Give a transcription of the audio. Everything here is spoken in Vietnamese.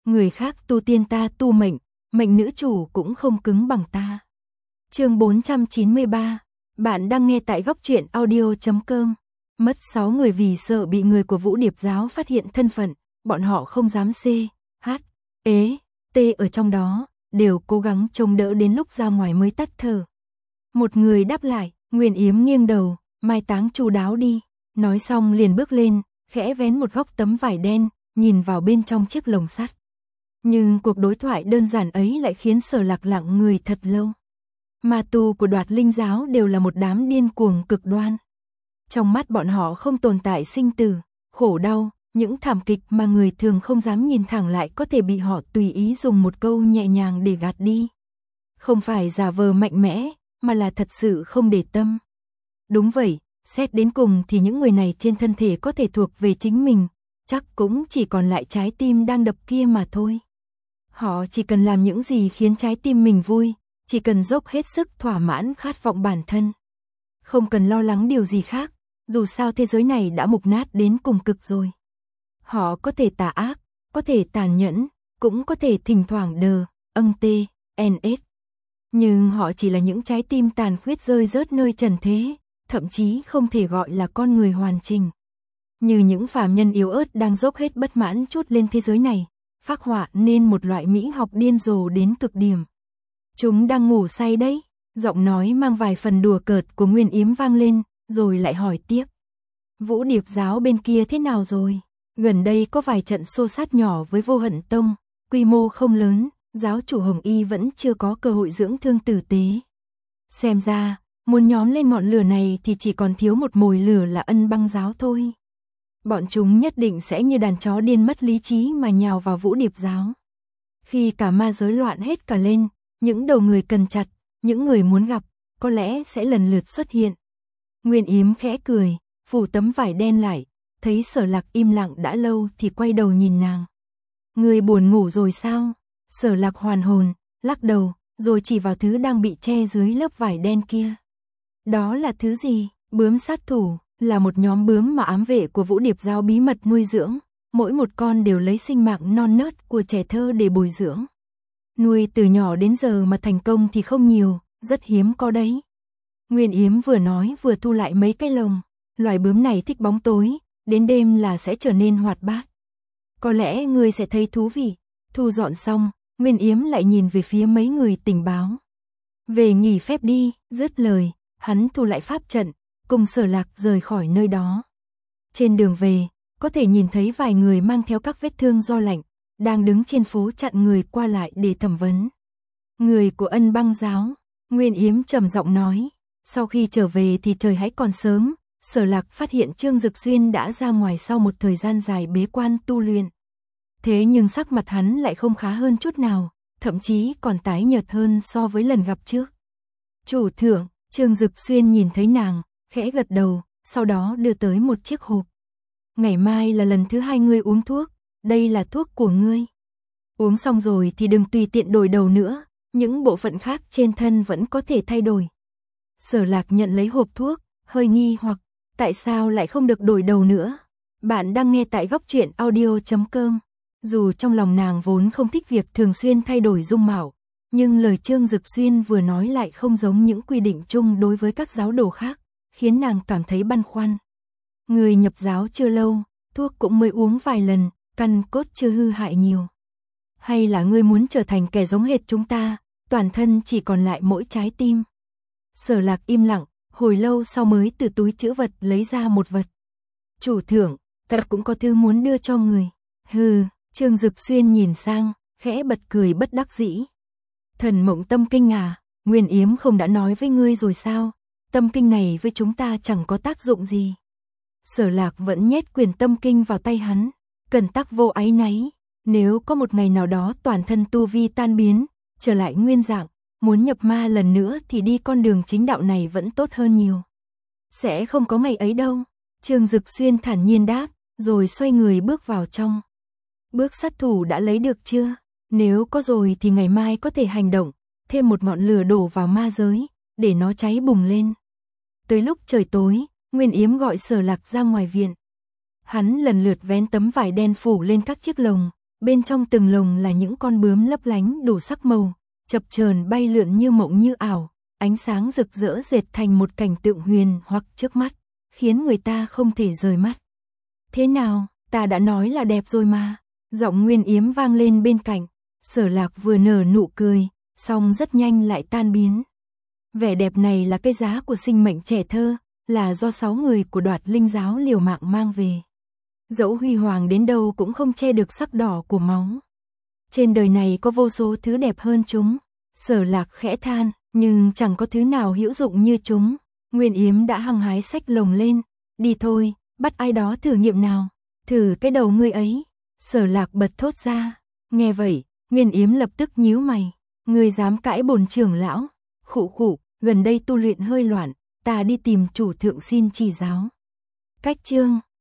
Người khác tu tiên ta tu mệnh, mệnh nữ chủ cũng không cứng bằng ta. Chương 493, bạn đang nghe tại góc truyện audio.com. Mất 6 người vì sợ bị người của Vũ Điệp giáo phát hiện thân phận, bọn họ không dám T ở trong đó, đều cố gắng chống đỡ đến lúc ra ngoài mới tắt thở. Một người đáp lại, Nguyên Yếm nghiêng đầu, mai táng chu đáo đi, nói xong liền bước lên, khẽ vén một góc tấm vải đen, nhìn vào bên trong chiếc lồng sắt. Nhưng cuộc đối thoại đơn giản ấy lại khiến Sở Lạc lặng người thật lâu. Ma tu của Đoạt Linh giáo đều là một đám điên cuồng cực đoan. Trong mắt bọn họ không tồn tại sinh tử, khổ đau, những thảm kịch mà người thường không dám nhìn thẳng lại có thể bị họ tùy ý dùng một câu nhẹ nhàng để gạt đi. Không phải giả vờ mạnh mẽ, mà là thật sự không để tâm. Đúng vậy, xét đến cùng thì những người này trên thân thể có thể thuộc về chính mình, chắc cũng chỉ còn lại trái tim đang đập kia mà thôi. Họ chỉ cần làm những gì khiến trái tim mình vui, chỉ cần dốc hết sức thỏa mãn khát vọng bản thân. Không cần lo lắng điều gì khác, dù sao thế giới này đã mục nát đến cùng cực rồi. Họ có thể tà ác, có thể tàn nhẫn, cũng có thể thỉnh thoảng NS. Nhưng họ chỉ là những trái tim tàn khuyết rơi rớt nơi trần thế, thậm chí không thể gọi là con người hoàn chỉnh. Như những phàm nhân yếu ớt đang dốc hết bất mãn chút lên thế giới này, phác họa nên một loại mỹ học điên rồ đến cực điểm. Chúng đang ngủ say đấy, giọng nói mang vài phần đùa cợt của Nguyên Yếm vang lên, rồi lại hỏi tiếp. Vũ Điệp giáo bên kia thế nào rồi? Gần đây có vài trận xô sát nhỏ với Vô Hận Tông, quy mô không lớn, giáo chủ Hồng Y vẫn chưa có cơ hội dưỡng thương tử tế. Xem ra, muốn nhóm lên ngọn lửa này thì chỉ còn thiếu một mồi lửa là Ân Băng giáo thôi. Bọn chúng nhất định sẽ như đàn chó điên mất lý trí mà nhào vào Vũ Điệp giáo. Khi cả ma giới loạn hết cả lên, những đầu người cần chặt, những người muốn gặp, có lẽ sẽ lần lượt xuất hiện. Nguyên Yếm khẽ cười, phủ tấm vải đen lại, thấy Sở Lạc im lặng đã lâu thì quay đầu nhìn nàng. Người buồn ngủ rồi sao? Sở Lạc hoàn hồn, lắc đầu, rồi chỉ vào thứ đang bị che dưới lớp vải đen kia. Đó là thứ gì? Bướm sát thủ, là một nhóm bướm mà ám vệ của Vũ Điệp giáo bí mật nuôi dưỡng, mỗi một con đều lấy sinh mạng non nớt của trẻ thơ để bồi dưỡng. Nuôi từ nhỏ đến giờ mà thành công thì không nhiều, rất hiếm có đấy. Nguyên Yếm vừa nói vừa thu lại mấy cái lồng, loài bướm này thích bóng tối, đến đêm là sẽ trở nên hoạt bát. Có lẽ ngươi sẽ thấy thú vị. Thu dọn xong, Nguyên Yếm lại nhìn về phía mấy người tình báo. Về nghỉ phép đi, dứt lời, hắn thu lại pháp trận, cùng Sở Lạc rời khỏi nơi đó. Trên đường về, có thể nhìn thấy vài người mang theo các vết thương do lạnh, đang đứng trên phố chặn người qua lại để thẩm vấn. Người của Ân Băng giáo, Nguyên Yếm trầm giọng nói. Sau khi trở về thì trời hãy còn sớm, Sở Lạc phát hiện Trương Dực Xuyên đã ra ngoài sau một thời gian dài bế quan tu luyện. Thế nhưng sắc mặt hắn lại không khá hơn chút nào, thậm chí còn tái nhợt hơn so với lần gặp trước. Chủ thượng, Trương Dực Xuyên nhìn thấy nàng, khẽ gật đầu, sau đó đưa tới một chiếc hộp. Ngày mai là lần thứ 2 ngươi uống thuốc, đây là thuốc của ngươi. Uống xong rồi thì đừng tùy tiện đổi đầu nữa, những bộ phận khác trên thân vẫn có thể thay đổi. Sở Lạc nhận lấy hộp thuốc, hơi nghi hoặc, tại sao lại không được đổi đầu nữa? Bạn đang nghe tại góc truyện audio.com. Dù trong lòng nàng vốn không thích việc thường xuyên thay đổi dung mạo, nhưng lời Trương Dực Xuyên vừa nói lại không giống những quy định chung đối với các giáo đồ khác, khiến nàng cảm thấy băn khoăn. Người nhập giáo chưa lâu, thuốc cũng mới uống vài lần, căn cốt chưa hư hại nhiều. Hay là ngươi muốn trở thành kẻ giống hệt chúng ta, toàn thân chỉ còn lại mỗi trái tim? Sở Lạc im lặng, hồi lâu sau mới từ túi trữ vật lấy ra một vật. Chủ thượng, ta cũng có thứ muốn đưa cho người. Hừ, Trương Dực Xuyên nhìn sang, khẽ bật cười bất đắc dĩ. Thần Mộng Tâm Kinh à, Nguyên Yếm không đã nói với ngươi rồi sao? Tâm Kinh này với chúng ta chẳng có tác dụng gì. Sở Lạc vẫn nhét quyền Tâm Kinh vào tay hắn, cần tắc vô áy náy. Nếu có một ngày nào đó toàn thân tu vi tan biến, trở lại nguyên dạng, muốn nhập ma lần nữa thì đi con đường chính đạo này vẫn tốt hơn nhiều. Sẽ không có ngày ấy đâu, Trương Dực Xuyên thản nhiên đáp, rồi xoay người bước vào trong. Bước sát thủ đã lấy được chưa? Nếu có rồi thì ngày mai có thể hành động, thêm một ngọn lửa đổ vào ma giới, để nó cháy bùng lên. Tới lúc trời tối, Nguyên Yếm gọi Sở Lạc ra ngoài viện. Hắn lần lượt vén tấm vải đen phủ lên các chiếc lồng, bên trong từng lồng là những con bướm lấp lánh đủ sắc màu, chập chờn bay lượn như mộng như ảo, ánh sáng rực rỡ dệt thành một cảnh tượng huyền hoặc trước mắt, khiến người ta không thể rời mắt. Thế nào, ta đã nói là đẹp rồi mà, giọng Nguyên Yếm vang lên bên cạnh, Sở Lạc vừa nở nụ cười, song rất nhanh lại tan biến. Vẻ đẹp này là cái giá của sinh mệnh trẻ thơ, là do 6 người của Đoạt Linh giáo liều mạng mang về. Dẫu huy hoàng đến đâu cũng không che được sắc đỏ của máu. Trên đời này có vô số thứ đẹp hơn chúng, Sở Lạc khẽ than, nhưng chẳng có thứ nào hữu dụng như chúng. Nguyên Yếm đã hăng hái xách lồng lên, đi thôi, bắt ai đó thử nghiệm nào, thử cái đầu ngươi ấy. Sở Lạc bật thốt ra, nghe vậy, Nguyên Yếm lập tức nhíu mày, ngươi dám cãi bổn trưởng lão, khụ khụ, gần đây tu luyện hơi loạn, ta đi tìm chủ thượng xin chỉ giáo. Cách chương